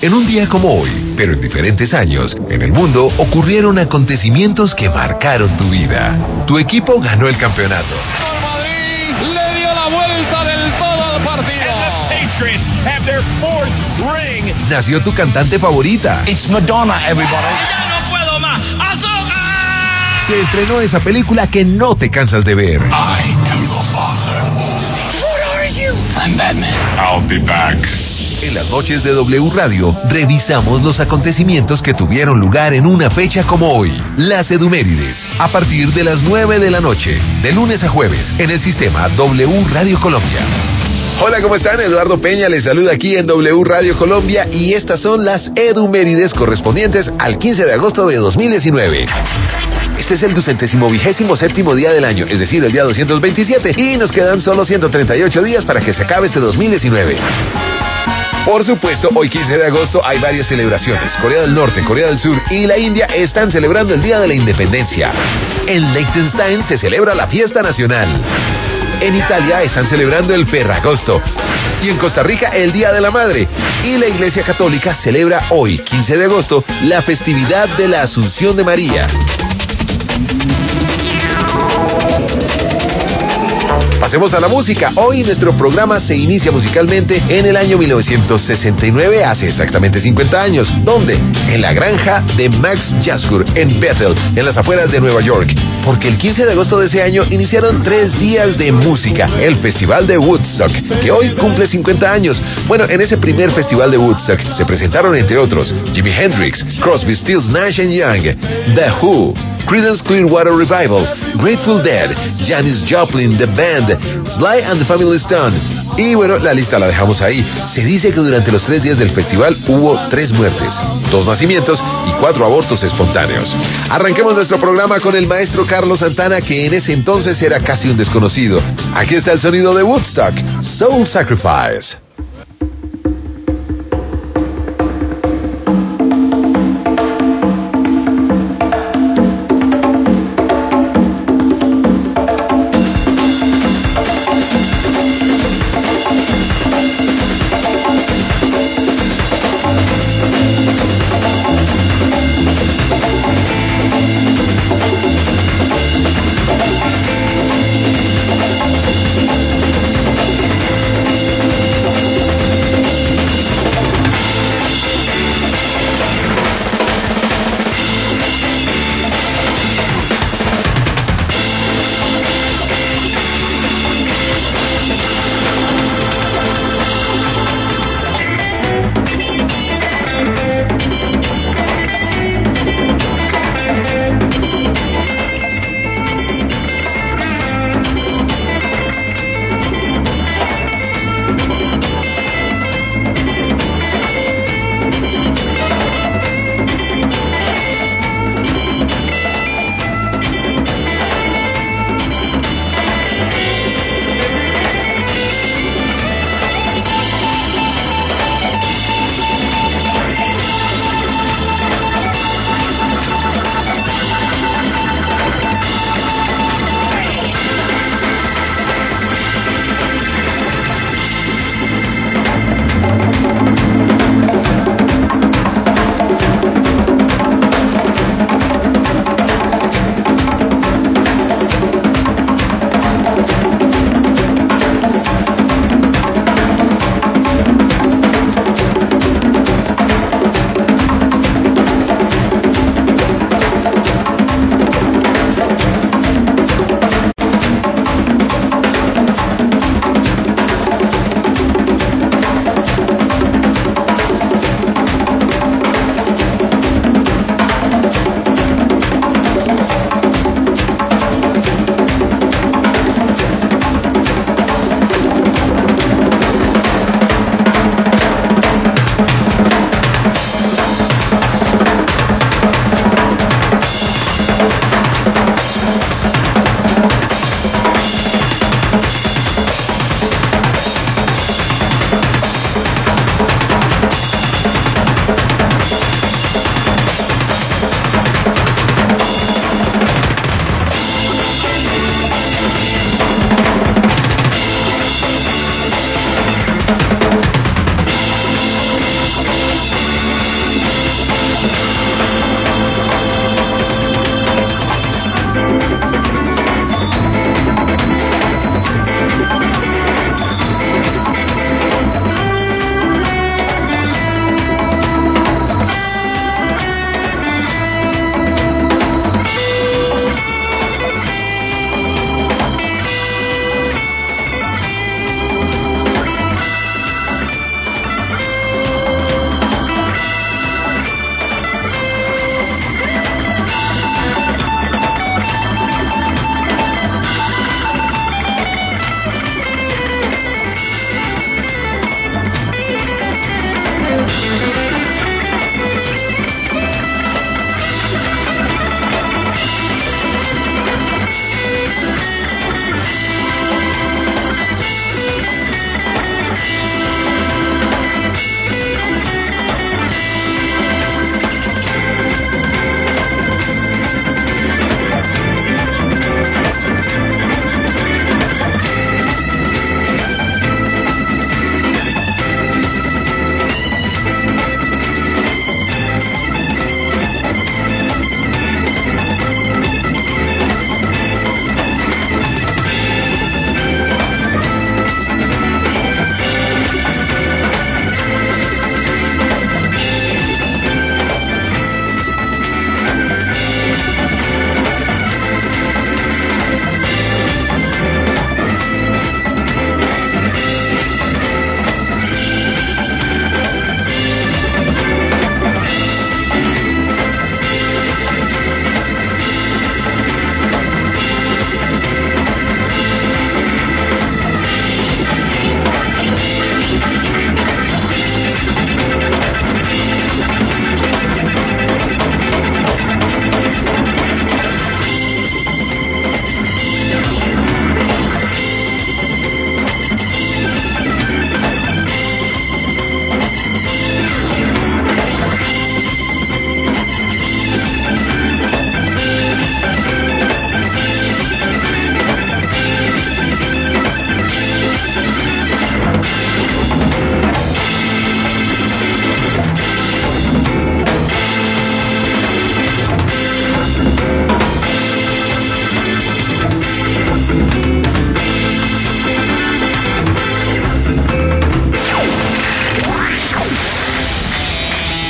En un día como hoy, pero en diferentes años, en el mundo ocurrieron acontecimientos que marcaron tu vida. Tu equipo ganó el campeonato. El Madrid le dio la vuelta del todo al partido. And the Patriots have their fourth ring. Nació tu cantante favorita. It's Madonna, everybody. ¡Ya no puedo más! ¡Azúcar! Se estrenó esa película que no te cansas de ver. I am the Father. What are you? I'm Batman. I'll be back. En las noches de W Radio, revisamos los acontecimientos que tuvieron lugar en una fecha como hoy. Las Edumérides, a partir de las 9 de la noche, de lunes a jueves, en el sistema W Radio Colombia. Hola, ¿cómo están? Eduardo Peña les saluda aquí en W Radio Colombia y estas son las Edumérides correspondientes al 15 de agosto de 2019. Este es el 227º día del año, es decir, el día 227, y nos quedan solo 138 días para que se acabe este 2019. Por supuesto, hoy 15 de agosto hay varias celebraciones. Corea del Norte, Corea del Sur y la India están celebrando el Día de la Independencia. En Liechtenstein se celebra la fiesta nacional. En Italia están celebrando el Ferragosto. Y en Costa Rica el Día de la Madre. Y la Iglesia Católica celebra hoy, 15 de agosto, la festividad de la Asunción de María. Pasemos a la música. Hoy nuestro programa se inicia musicalmente en el año 1969, hace exactamente 50 años. ¿Dónde? En la granja de Max Jaskur, en Bethel, en las afueras de Nueva York. Porque el 15 de agosto de ese año iniciaron 3 días de música, el Festival de Woodstock, que hoy cumple 50 años. Bueno, en ese primer Festival de Woodstock se presentaron, entre otros, Jimi Hendrix, Crosby, Stills, Nash & Young, The Who, Creedence Clearwater Revival, Grateful Dead, Janis Joplin, The Band, Sly and the Family Stone. Y bueno, la lista la dejamos ahí. Se dice que durante los 3 días del festival hubo 3 muertes, 2 nacimientos y 4 abortos espontáneos. Arranquemos nuestro programa con el maestro Carlos Santana, que en ese entonces era casi un desconocido. Aquí está el sonido de Woodstock, Soul Sacrifice.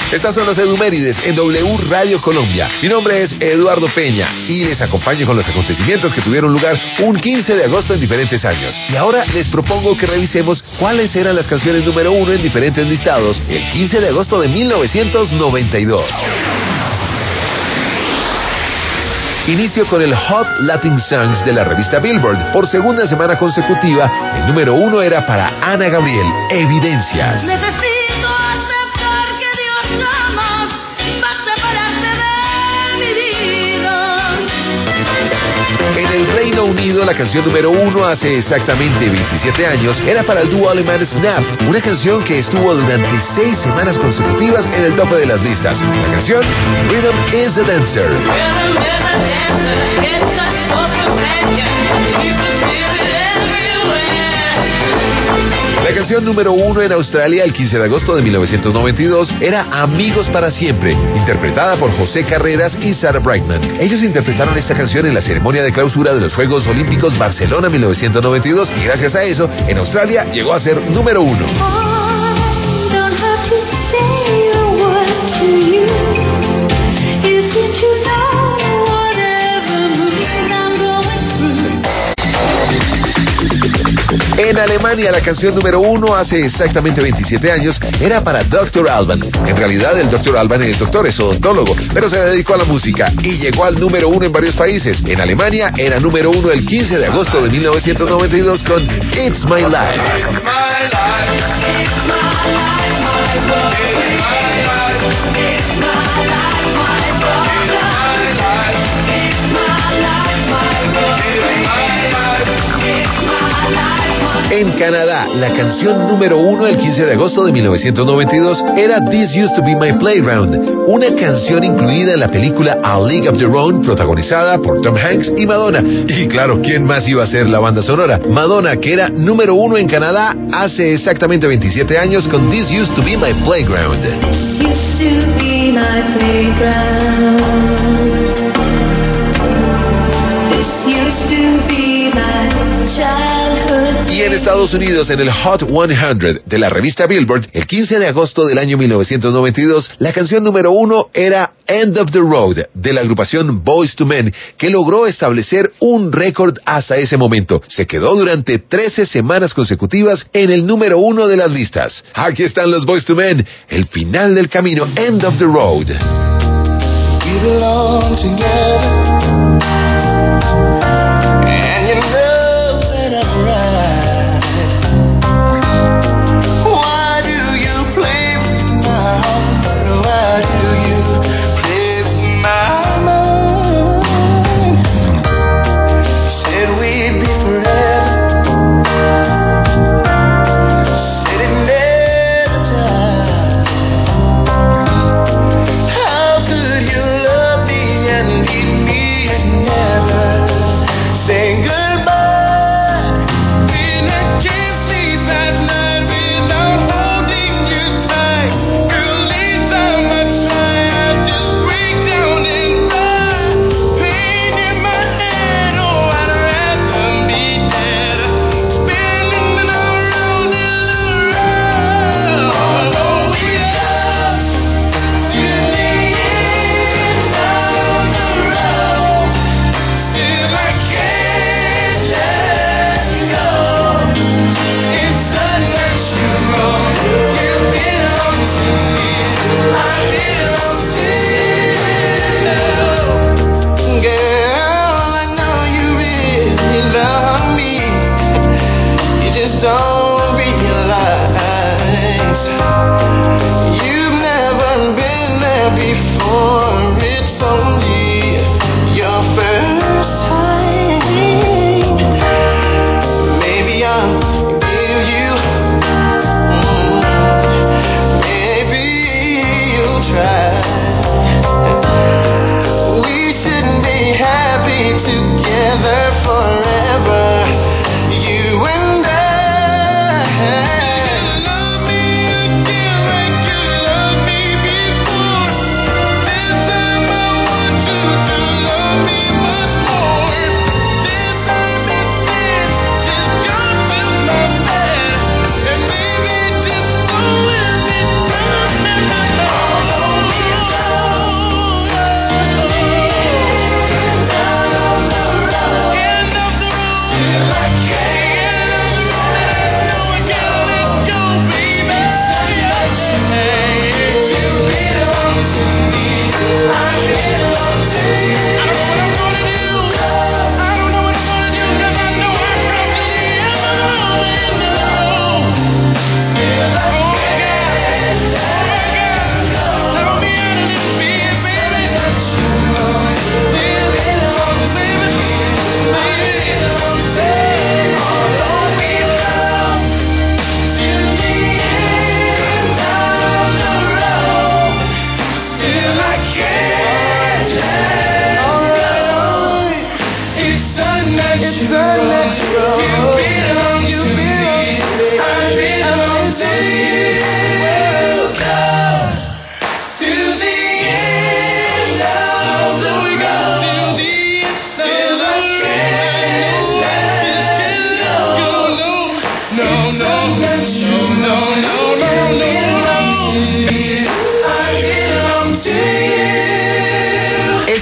Estas son las Edumérides en W Radio Colombia. Mi nombre es Eduardo Peña y les acompaño con los acontecimientos que tuvieron lugar un 15 de agosto en diferentes años. Y ahora les propongo que revisemos cuáles eran las canciones número 1 en diferentes listados el 15 de agosto de 1992. Inicio con el Hot Latin Songs de la revista Billboard. Por segunda semana consecutiva, el número 1 era para Ana Gabriel, Evidencias. Necesito aceptar que Dios jamás va a separarse de mi vida. En el Reino Unido, la canción número 1 hace exactamente 27 años era para el dúo alemán Snap, una canción que estuvo durante 6 semanas consecutivas en el tope de las listas. La canción Rhythm is a Dancer. La canción número 1 en Australia el 15 de agosto de 1992 era Amigos para Siempre, interpretada por José Carreras y Sarah Brightman. Ellos interpretaron esta canción en la ceremonia de clausura de los Juegos Olímpicos Barcelona 1992 y gracias a eso, en Australia llegó a ser número 1. En Alemania, la canción número 1 hace exactamente 27 años era para Dr. Alban. En realidad, el Dr. Alban es doctor, es odontólogo, pero se dedicó a la música y llegó al número 1 en varios países. En Alemania, era número 1 el 15 de agosto de 1992 con It's My Life. En Canadá, la canción número 1 el 15 de agosto de 1992 era This Used to Be My Playground, una canción incluida en la película A League of Their Own, protagonizada por Tom Hanks y Madonna. Y claro, ¿quién más iba a ser la banda sonora? Madonna, que era número 1 en Canadá hace exactamente 27 años con This Used to Be My Playground. This used to be my playground. This used to be my childhood. Y en Estados Unidos, en el Hot 100 de la revista Billboard, el 15 de agosto del año 1992, la canción número 1 era End of the Road, de la agrupación Boyz II Men, que logró establecer un récord hasta ese momento. Se quedó durante 13 semanas consecutivas en el número 1 de las listas. Aquí están los Boyz II Men, el final del camino, End of the Road. We belong together, and you know that I'm right. Why do you play with my heart? Why do you play with my mind? Said we'd be forever, said it never died. How could you love me and leave me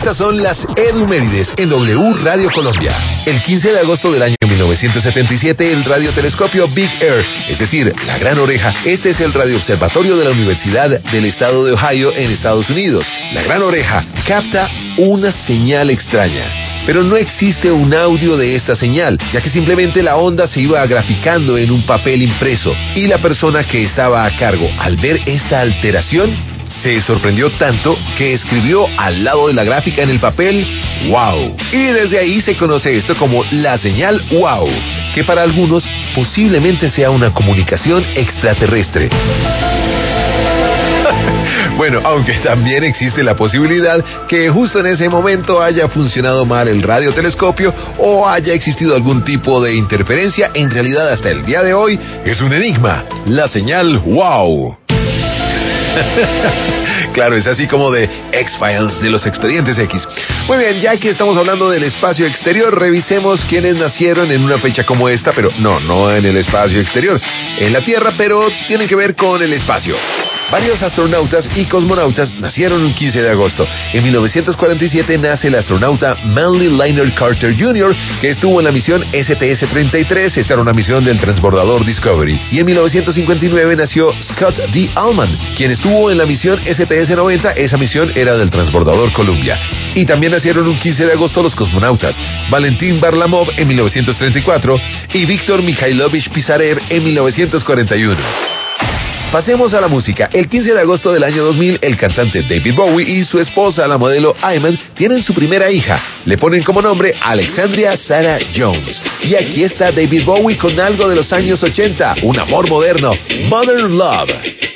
Estas son las Edumérides en W Radio Colombia. El 15 de agosto del año 1977, el radiotelescopio Big Air, es decir, la Gran Oreja, este es el radioobservatorio de la Universidad del Estado de Ohio en Estados Unidos. La Gran Oreja capta una señal extraña. Pero no existe un audio de esta señal, ya que simplemente la onda se iba graficando en un papel impreso. Y la persona que estaba a cargo, al ver esta alteración, se sorprendió tanto que escribió al lado de la gráfica en el papel "wow". Y desde ahí se conoce esto como la señal wow, que para algunos posiblemente sea una comunicación extraterrestre. Bueno, aunque también existe la posibilidad que justo en ese momento haya funcionado mal el radiotelescopio o haya existido algún tipo de interferencia, en realidad hasta el día de hoy es un enigma, la señal wow. Claro, es así como de X-Files, de los Expedientes X. Muy bien, ya que estamos hablando del espacio exterior, revisemos quiénes nacieron en una fecha como esta, pero no en el espacio exterior, en la Tierra, pero tienen que ver con el espacio. Varios astronautas y cosmonautas nacieron el 15 de agosto. En 1947 nace el astronauta Manly Leonard Carter Jr., que estuvo en la misión STS-33, esta era una misión del transbordador Discovery. Y en 1959 nació Scott D. Allman, quien estuvo en la misión STS-90, esa misión era del transbordador Columbia. Y también nacieron un 15 de agosto los cosmonautas Valentin Varlamov en 1934 y Viktor Mikhailovich Pisarev en 1941. Pasemos a la música. El 15 de agosto del año 2000, el cantante David Bowie y su esposa, la modelo Iman, tienen su primera hija. Le ponen como nombre Alexandria Sarah Jones. Y aquí está David Bowie con algo de los años 80, un amor moderno, Modern Love.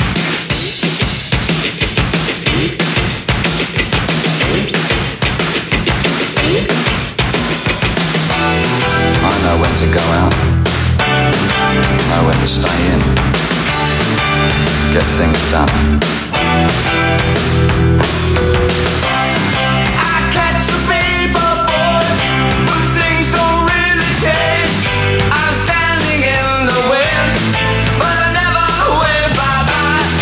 I know when to go out, know when to stay in. Get things done. I catch the paper boy, but things don't really change. I'm standing in the wind, but I never wave bye-bye.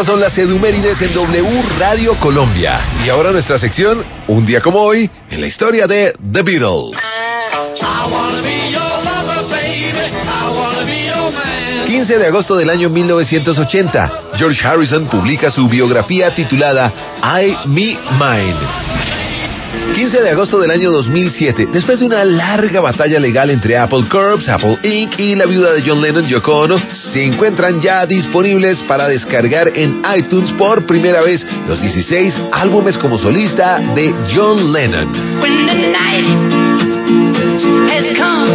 Estas son las Edumérides en W Radio Colombia. Y ahora nuestra sección, un día como hoy, en la historia de The Beatles. 15 de agosto del año 1980, George Harrison publica su biografía titulada I, Me, Mine. 15 de agosto del año 2007, después de una larga batalla legal entre Apple Corps, Apple Inc. y la viuda de John Lennon, Yoko Ono, se encuentran ya disponibles para descargar en iTunes por primera vez los 16 álbumes como solista de John Lennon. When the night has come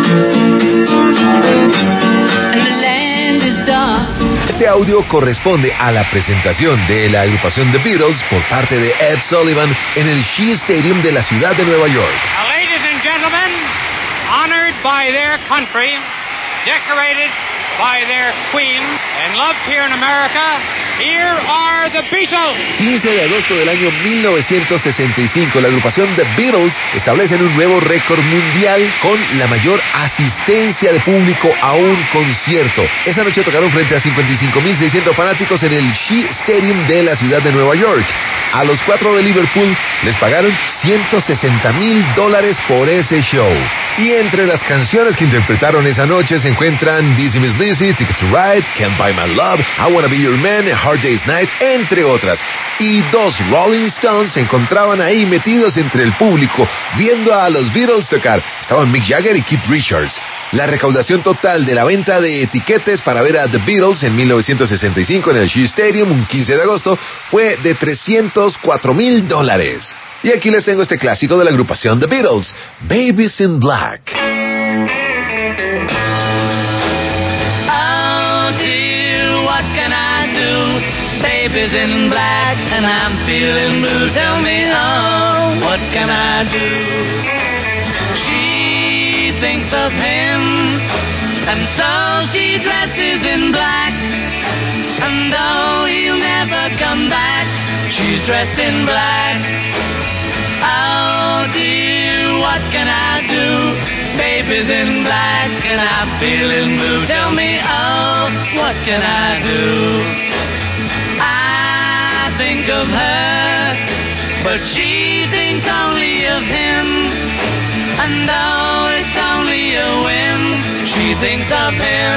and the land is dark. Este audio corresponde a la presentación de la agrupación The Beatles por parte de Ed Sullivan en el Shea Stadium de la ciudad de Nueva York. Ladies and gentlemen, honored by their country, decorated by their queen, and loved here in America, here are the Beatles. 15 de agosto del año 1965, la agrupación The Beatles establecen un nuevo récord mundial con la mayor asistencia de público a un concierto. Esa noche tocaron frente a 55.600 fanáticos en el Shea Stadium de la ciudad de Nueva York. A los 4 de Liverpool les pagaron $160,000 por ese show. Y entre las canciones que interpretaron esa noche se encuentran Dizzy Miss Lizzy, Ticket to Ride, Can't Buy My Love, I Wanna Be Your Man, A Hard Day's Night, entre otras. Y dos Rolling Stones se encontraban ahí metidos entre el público, viendo a los Beatles tocar. Estaban Mick Jagger y Keith Richards. La recaudación total de la venta de etiquetes para ver a The Beatles en 1965 en el Shea Stadium, un 15 de agosto, fue de $304,000. Y aquí les tengo este clásico de la agrupación The Beatles, Babies in Black. Oh dear, what can I do? Baby's in black and I'm feeling blue. Tell me, oh, what can I do? She thinks of him, and so she dresses in black. And though he'll never come back, she's dressed in black. Oh dear, what can I do? Baby's in black and I'm feeling blue. Tell me, oh, what can I do? I think of her, but she thinks only of him. And though it's only a whim, she thinks of him.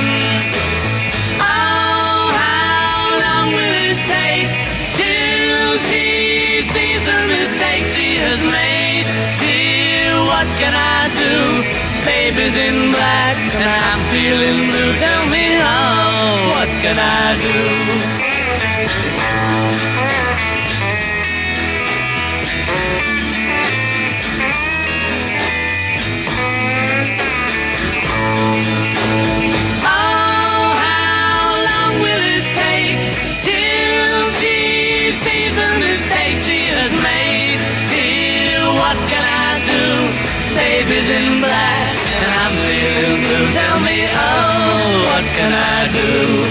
Oh, how long will it take till she sees the mistake she has made? Dear, what can I do? Baby's in black and I'm feeling blue. Tell me, oh, what can I do? Baby's in black and I'm feeling blue. Tell me, oh, what can I do?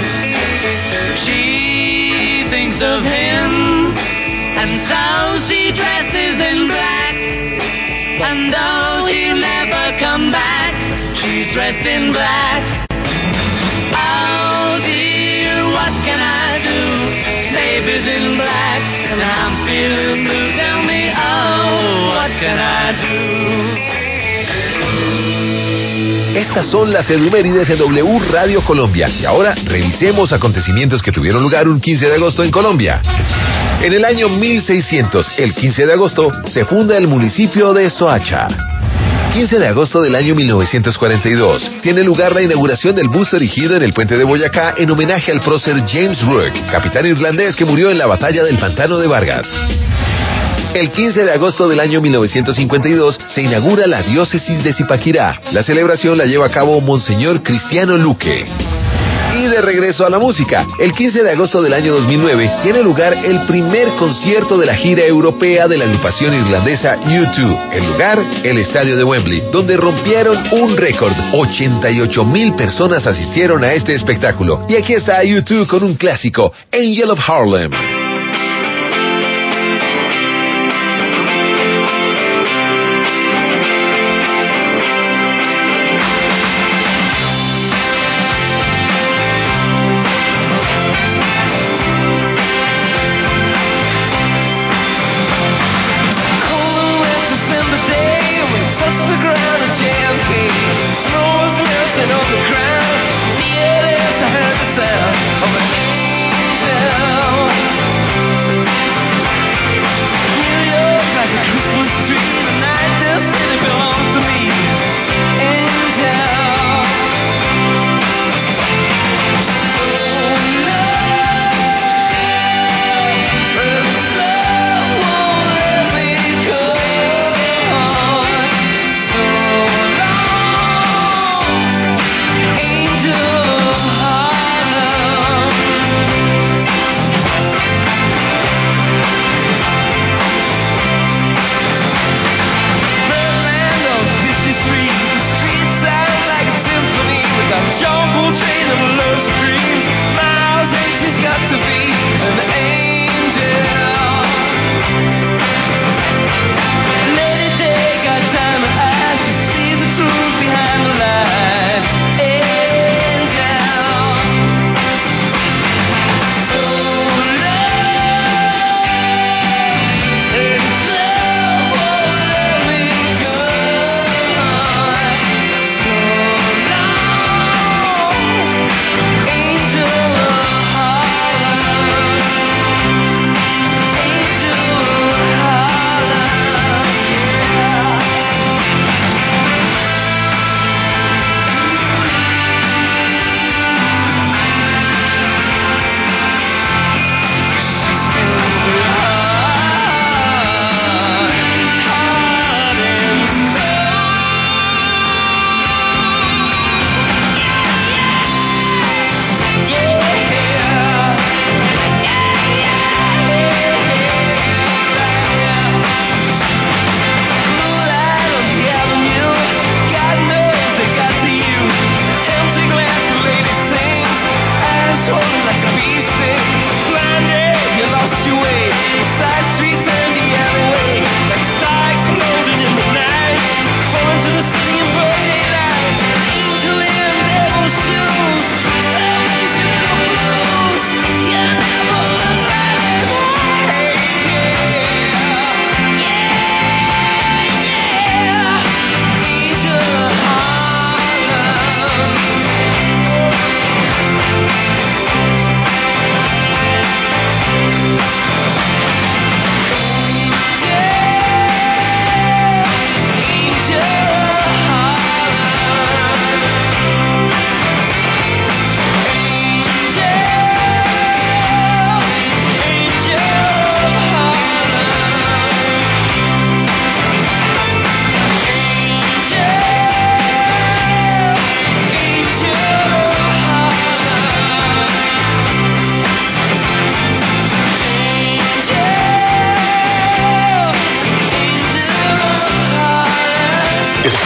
She thinks of him, and so she dresses in black. And though he'll never come back, she's dressed in black. Oh dear, what can I do? Baby's in black and I'm feeling blue. Tell me, oh, what can I do? Estas son las Edumérides en W Radio Colombia. Y ahora revisemos acontecimientos que tuvieron lugar un 15 de agosto en Colombia. En el año 1600, el 15 de agosto, se funda el municipio de Soacha. 15 de agosto del año 1942, tiene lugar la inauguración del busto erigido en el puente de Boyacá en homenaje al prócer James Rourke, capitán irlandés que murió en la batalla del Pantano de Vargas. El 15 de agosto del año 1952 se inaugura la diócesis de Zipaquirá. La celebración la lleva a cabo Monseñor Cristiano Luque. Y de regreso a la música, el 15 de agosto del año 2009 tiene lugar el primer concierto de la gira europea de la agrupación irlandesa U2. El lugar, el estadio de Wembley, donde rompieron un récord. 88,000 personas asistieron a este espectáculo. Y aquí está U2 con un clásico, Angel of Harlem.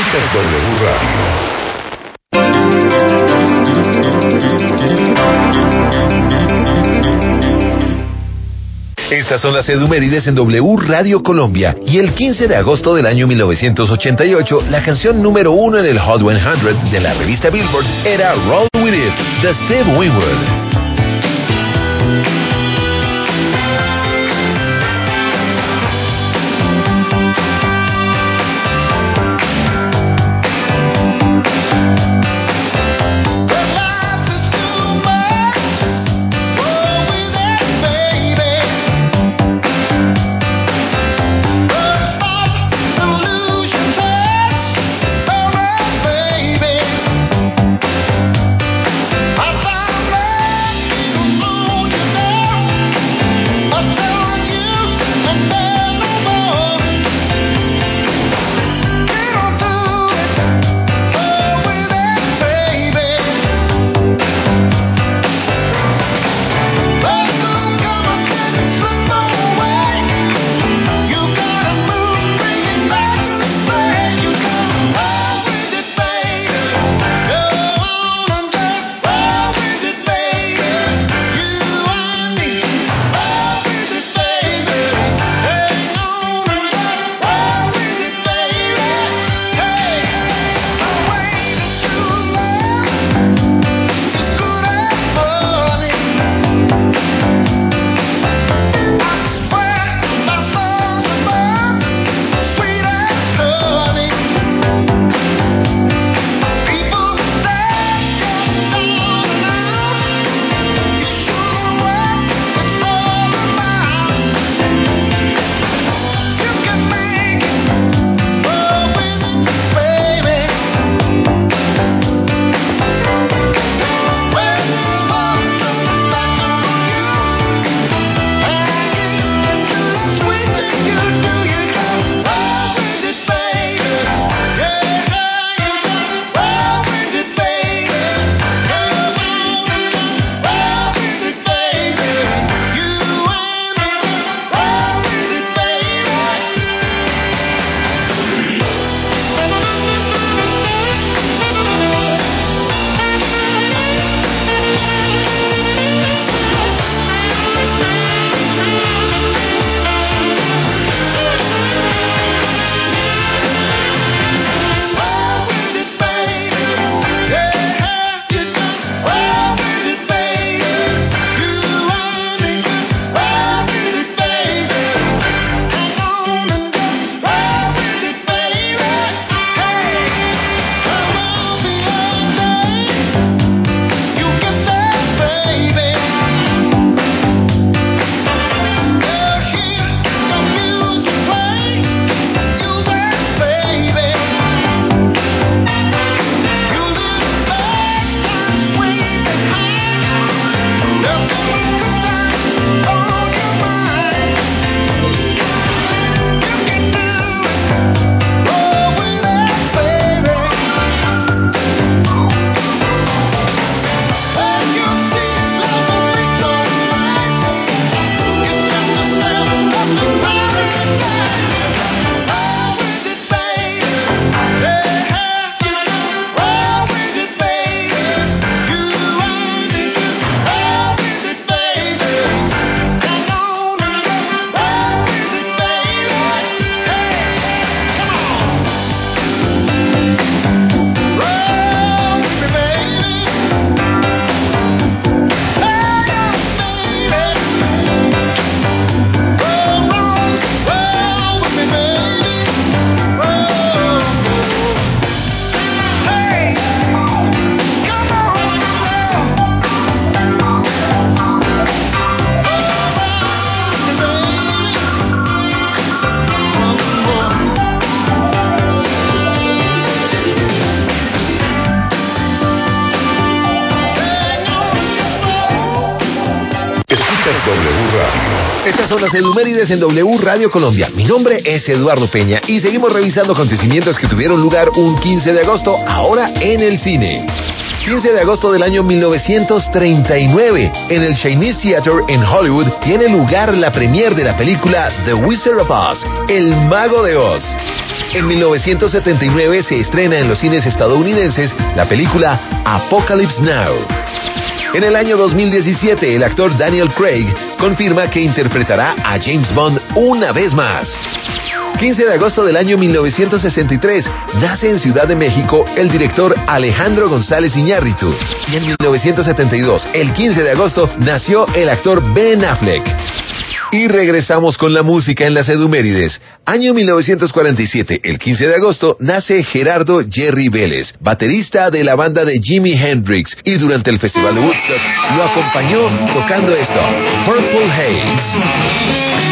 Escuchas W Radio. Estas son las edumérides en W Radio Colombia. Y el 15 de agosto del año 1988, la canción número 1 en el Hot 100 de la revista Billboard era Roll With It, de Steve Winwood. Estas son las edumérides en W Radio Colombia. Mi nombre es Eduardo Peña y seguimos revisando acontecimientos que tuvieron lugar un 15 de agosto, ahora en el cine. 15 de agosto del año 1939, en el Chinese Theatre en Hollywood, tiene lugar la premiere de la película The Wizard of Oz, El Mago de Oz. En 1979 se estrena en los cines estadounidenses la película Apocalypse Now. En el año 2017, el actor Daniel Craig confirma que interpretará a James Bond una vez más. 15 de agosto del año 1963, nace en Ciudad de México el director Alejandro González Iñárritu. Y en 1972, el 15 de agosto, nació el actor Ben Affleck. Y regresamos con la música en las Edumérides. Año 1947, el 15 de agosto, nace Gerardo Jerry Vélez, baterista de la banda de Jimi Hendrix, y durante el Festival de Woodstock lo acompañó tocando esto, Purple Haze.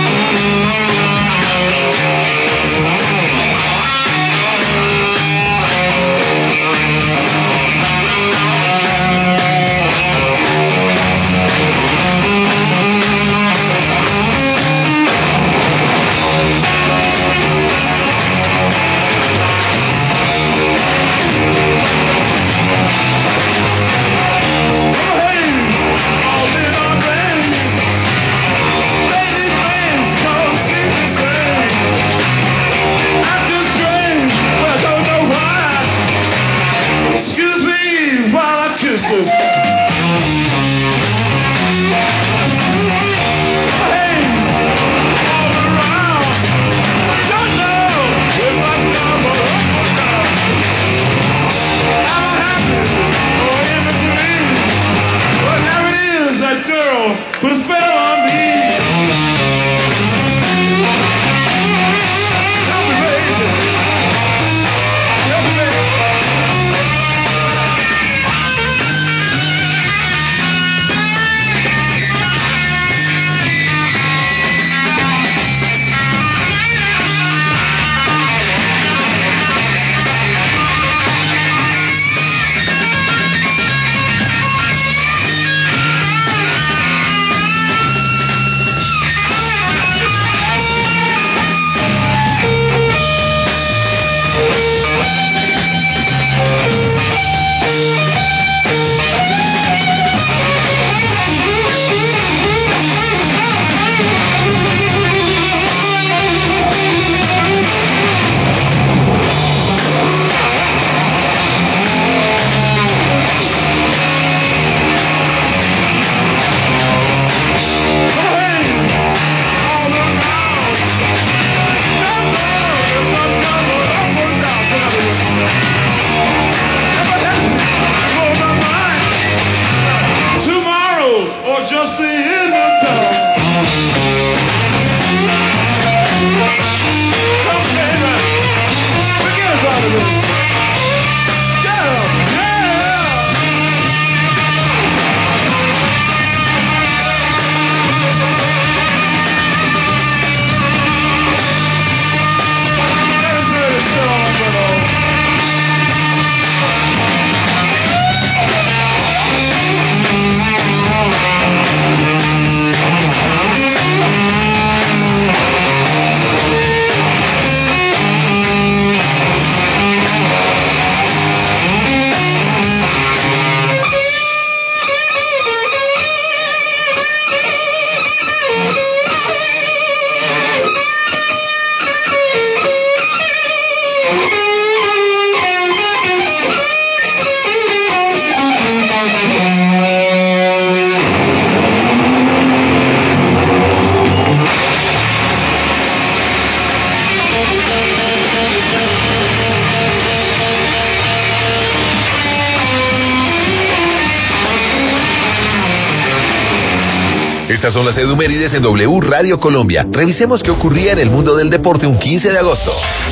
Estas son las Edumérides en W Radio Colombia. Revisemos qué ocurría en el mundo del deporte un 15 de agosto.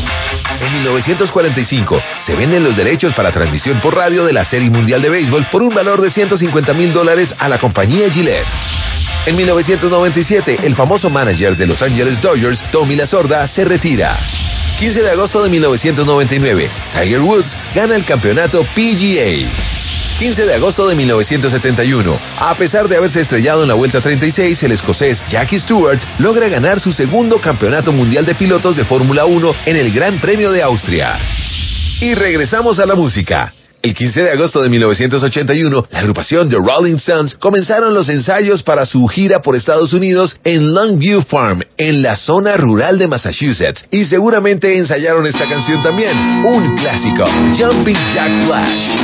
En 1945 se venden los derechos para transmisión por radio de la Serie Mundial de Béisbol por un valor de $150,000 a la compañía Gillette. En 1997, el famoso manager de Los Angeles Dodgers, Tommy Lasorda, se retira. 15 de agosto de 1999, Tiger Woods gana el campeonato PGA. 15 de agosto de 1971, a pesar de haberse estrellado en la Vuelta 36, el escocés Jackie Stewart logra ganar su segundo campeonato mundial de pilotos de Fórmula 1 en el Gran Premio de Austria. Y regresamos a la música. El 15 de agosto de 1981, la agrupación The Rolling Stones comenzaron los ensayos para su gira por Estados Unidos en Longview Farm, en la zona rural de Massachusetts, y seguramente ensayaron esta canción también, un clásico, Jumping Jack Flash.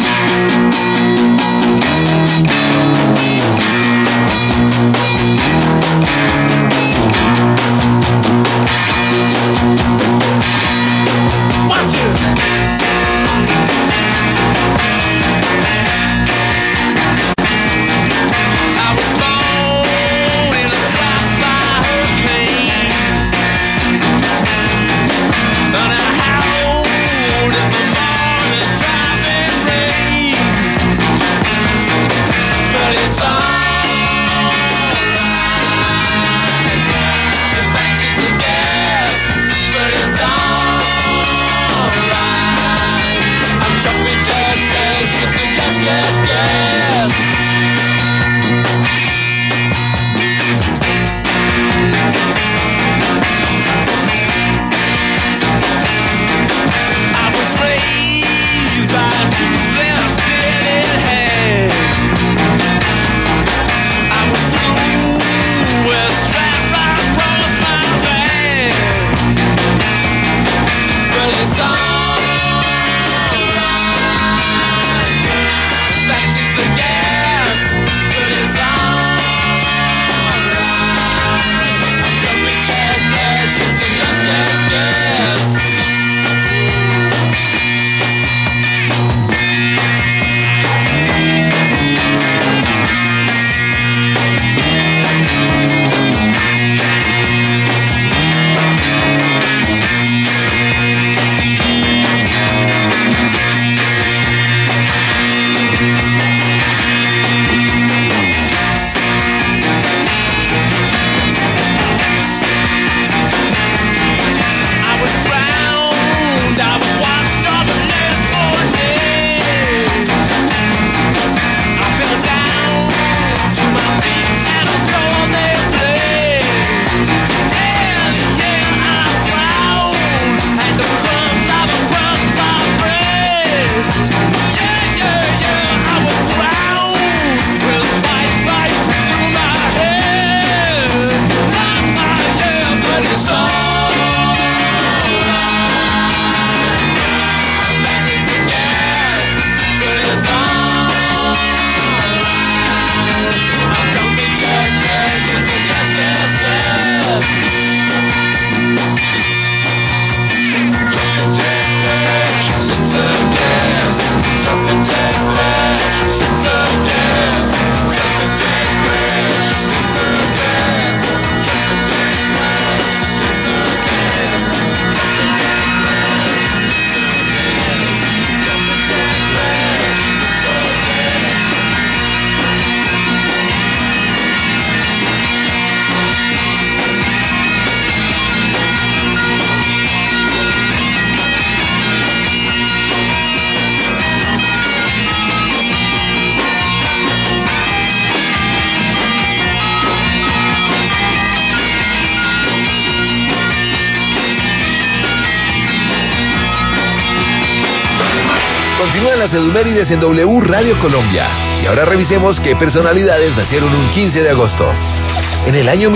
Continúan las Edumérides en W Radio Colombia. Y ahora revisemos qué personalidades nacieron un 15 de agosto. En el año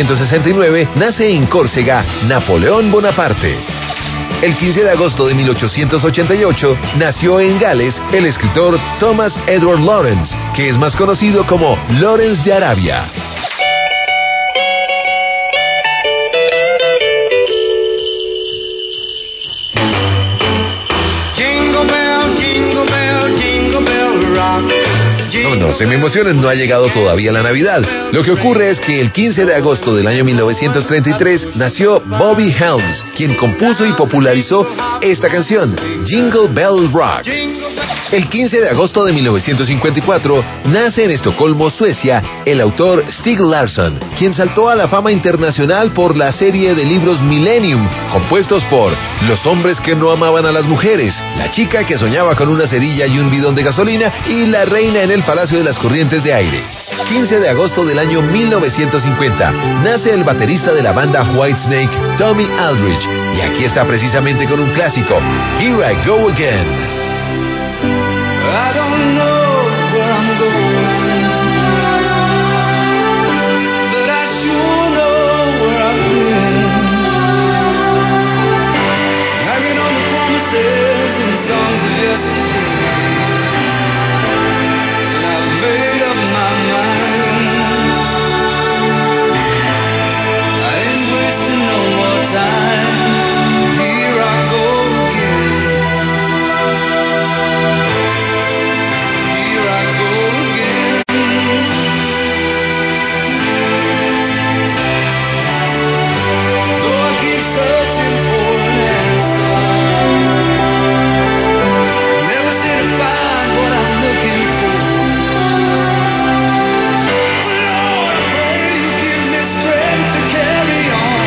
1769 nace en Córcega Napoleón Bonaparte. El 15 de agosto de 1888 nació en Gales el escritor Thomas Edward Lawrence, que es más conocido como Lawrence de Arabia. No se me emocionen, no ha llegado todavía la Navidad. Lo que ocurre es que el 15 de agosto del año 1933 nació Bobby Helms, quien compuso y popularizó esta canción, Jingle Bell Rock. El 15 de agosto de 1954 nace en Estocolmo, Suecia, el autor Stieg Larsson, quien saltó a la fama internacional por la serie de libros Millennium, compuestos por Los hombres que no amaban a las mujeres, La chica que soñaba con una cerilla y un bidón de gasolina y La reina en el Palacio de las Corrientes de Aire. 15 de agosto del año 1950 nace el baterista de la banda Whitesnake, Tommy Aldridge, y aquí está precisamente con un clásico, Here I Go Again. I don't know where I'm going, but I sure know where I've been. Hanging on the promises and songs of yesterday, and I've made up my mind. I ain't wasting no more time. Here I go again. Here I go again. Though I keep searching for an answer, never seem to find what I'm looking for. Lord, I pray you give me strength to carry on,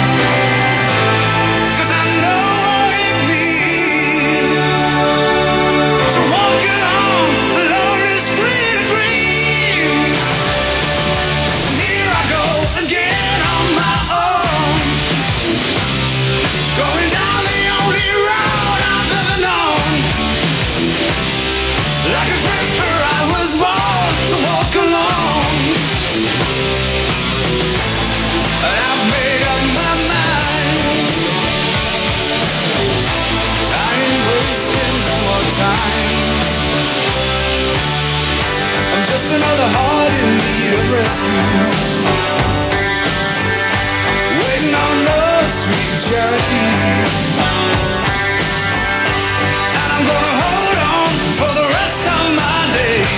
'cause I know what it means to walk along the lonely street of dreams. And here I go again on my own, going down the only road I've ever known. Like a drifter I was born to walk alone, and I've made up my mind. I ain't wasting no more time. I'm just another heart in need of rescue, waiting on love's sweet charity. And I'm gonna hold on for the rest of my days,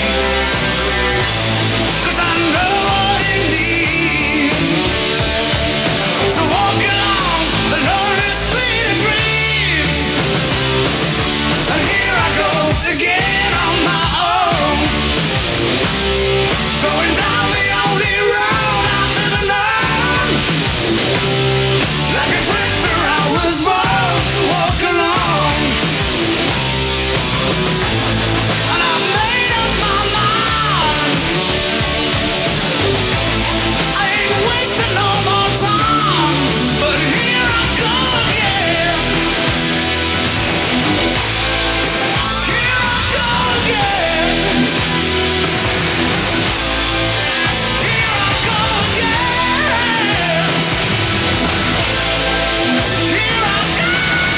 'cause I know what it means to walk along the lonely street of dreams. And here I go again on my own, going down the only road I've ever known. Like a drifter I was born to walk along, and I made up my mind. I ain't wasting no more time, but here I go again. Here I go again. Here I go again. Here I go.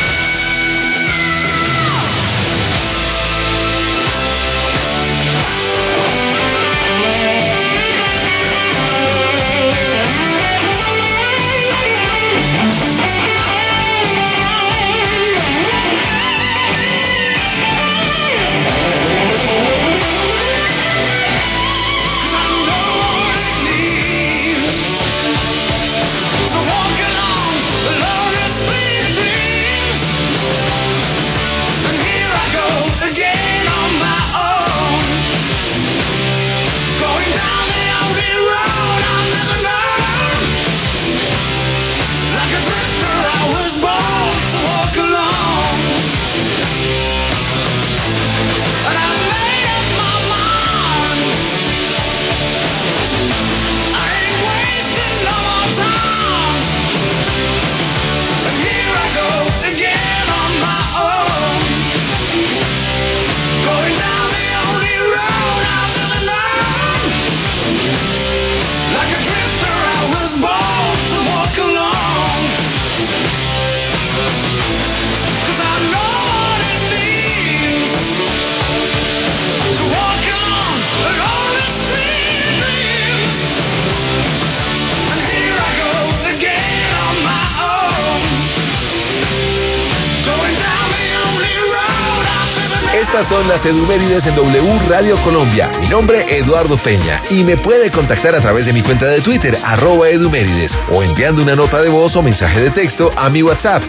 Estas son las Edumérides en W Radio Colombia. Mi nombre es Eduardo Peña y me puede contactar a través de mi cuenta de Twitter, @Edumérides, o enviando una nota de voz o mensaje de texto a mi WhatsApp,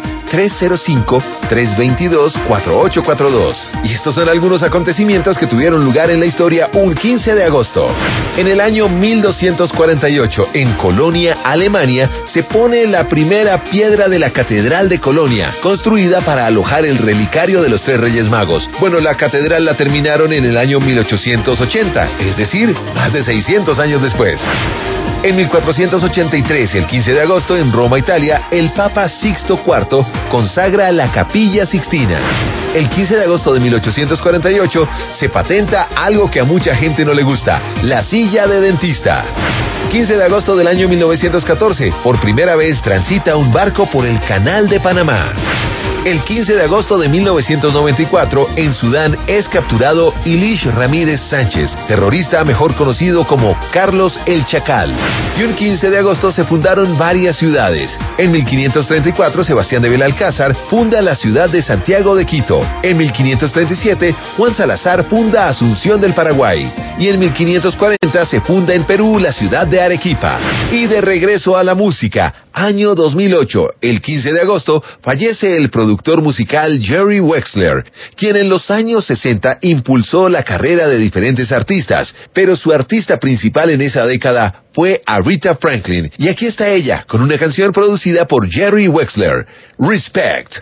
305-322-4842. Y estos son algunos acontecimientos que tuvieron lugar en la historia un 15 de agosto. En el año 1248, en Colonia, Alemania, se pone la primera piedra de la Catedral de Colonia, construida para alojar el relicario de los tres Reyes Magos. Bueno, la catedral la terminaron en el año 1880, es decir, más de 600 años después. En 1483, el 15 de agosto, en Roma, Italia, el Papa Sixto IV consagra la Capilla Sixtina. El 15 de agosto de 1848 se patenta algo que a mucha gente no le gusta, la silla de dentista. 15 de agosto del año 1914, por primera vez transita un barco por el Canal de Panamá. El 15 de agosto de 1994, en Sudán es capturado Ilish Ramírez Sánchez, terrorista mejor conocido como Carlos el Chacal. Y un 15 de agosto se fundaron varias ciudades. En 1534, Sebastián de Belalcázar funda la ciudad de Santiago de Quito. En 1537, Juan Salazar funda Asunción del Paraguay. Y en 1540 se funda en Perú la ciudad de Arequipa. Y de regreso a la música, año 2008, el 15 de agosto, fallece el productor musical Jerry Wexler, quien en los años 60 impulsó la carrera de diferentes artistas, pero su artista principal en esa década fue Aretha Franklin, y aquí está ella, con una canción producida por Jerry Wexler, Respect.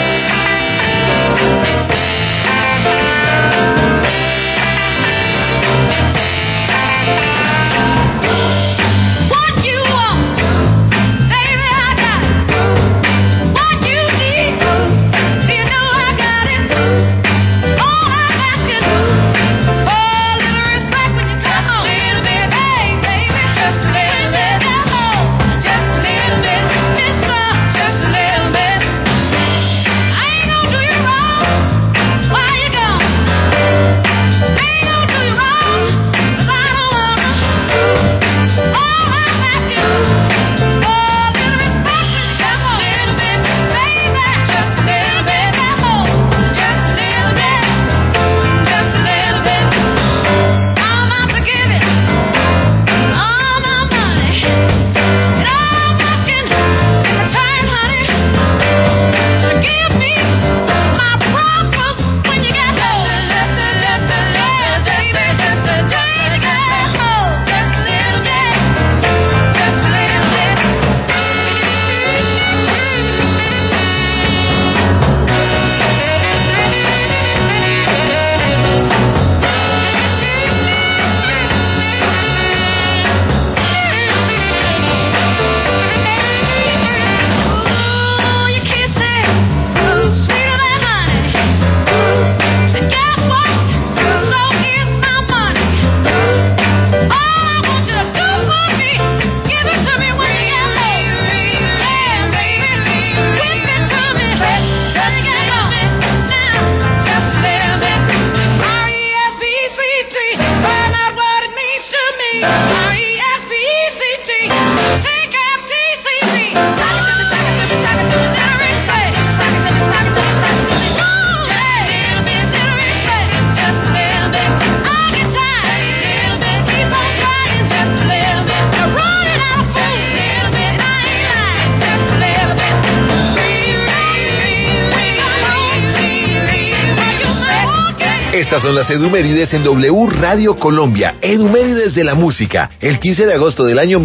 Estas son las Edumérides en W Radio Colombia, Edumérides de la música. El 15 de agosto del año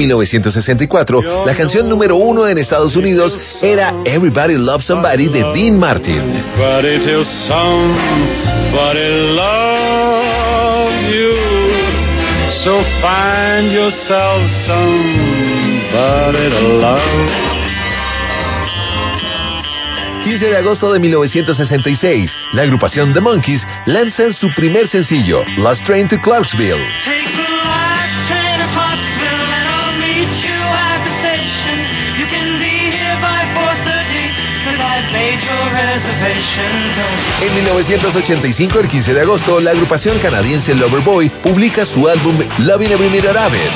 1964, la canción número 1 en Estados Unidos era Everybody Loves Somebody de Dean Martin. So find yourself somebody to love. 15 de agosto de 1966, la agrupación The Monkees lanzan su primer sencillo, Last Train to Clarksville. En 1985, el 15 de agosto, la agrupación canadiense Loverboy publica su álbum Lovin' Every Minute of It.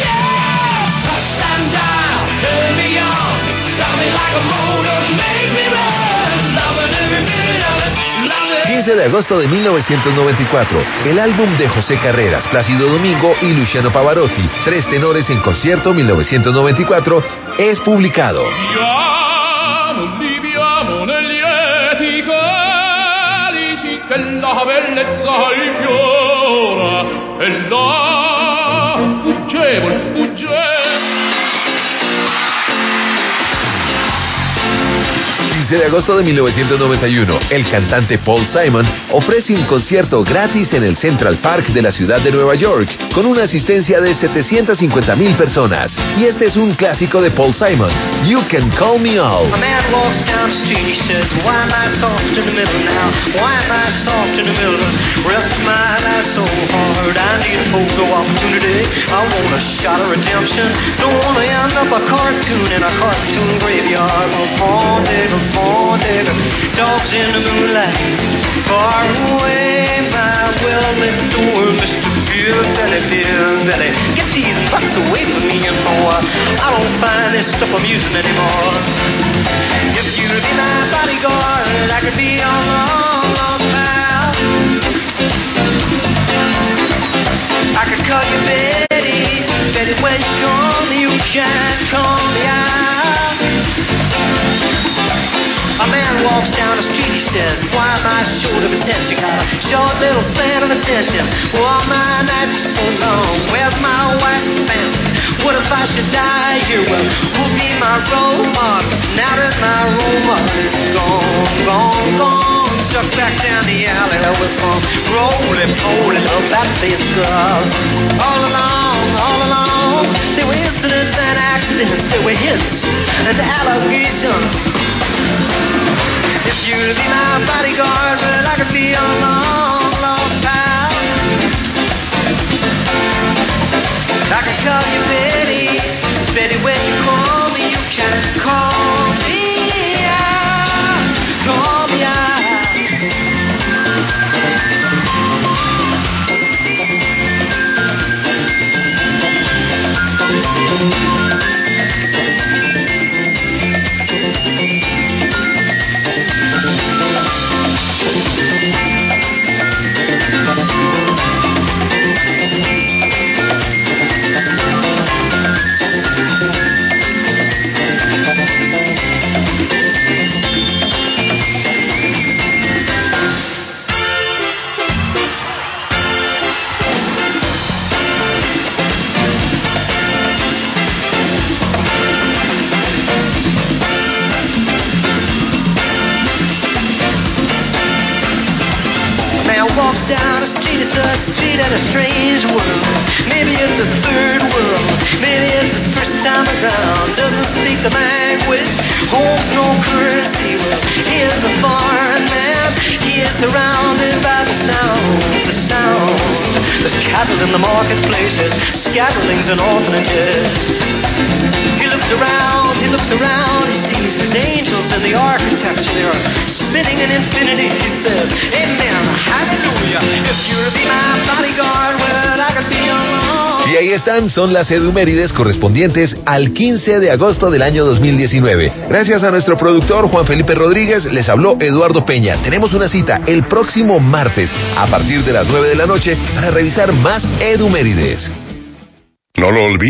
15 de agosto de 1994, el álbum de José Carreras, Plácido Domingo y Luciano Pavarotti, Tres tenores en concierto 1994, es publicado. 15 de agosto de 1991, el cantante Paul Simon ofrece un concierto gratis en el Central Park de la ciudad de Nueva York, con una asistencia de 750,000 personas. Y este es un clásico de Paul Simon, You Can Call Me Out. A man walks down the street, he says, why am I soft in the middle now? Why am I soft in the middle? The rest of my life so hard, I need a photo opportunity. I want a shot of redemption. Don't want to end up a cartoon in a cartoon graveyard. A fawn digger, dogs in the moonlight. Far away, my well-lit door, Mr. Beer Belly, get these butts away from me, you know. I don't find this stuff amusing anymore. If you'd be my bodyguard, I could be your long lost pal. I could call you Betty, Betty, when you call me, you can call me out. A man walks down the street, he says, why am I short of attention? Got a short little span of attention. Well, my nights are so long, where's my wife's fancy? What if I should die here? Well, who'll be my role model now that my role model is gone? Stuck back down the alley with some roly-poly little bat-faced girl. All along, there were incidents and accidents, there were hits and allegations. If you'd be my bodyguard, well, I could be your long lost pal. I could call you Betty, Betty, when you call me, you can call me out, call me out. Down the street, it's a street in a strange world. Maybe it's a third world, maybe it's his first time around. Doesn't speak the language, holds no currency. Well, he is a foreign man, he is surrounded by the sound. There's cattle in the marketplaces, scatterlings and orphanages. He looks around, he sees his angels in the architecture. They are spinning in infinity, he says, amen, hallelujah. If you'll be my bodyguard, well, I could be your long. Y ahí están, son las edumérides correspondientes al 15 de agosto del año 2019. Gracias a nuestro productor Juan Felipe Rodríguez, les habló Eduardo Peña. Tenemos una cita el próximo martes a partir de las 9 de la noche para revisar más edumérides. No lo olvides.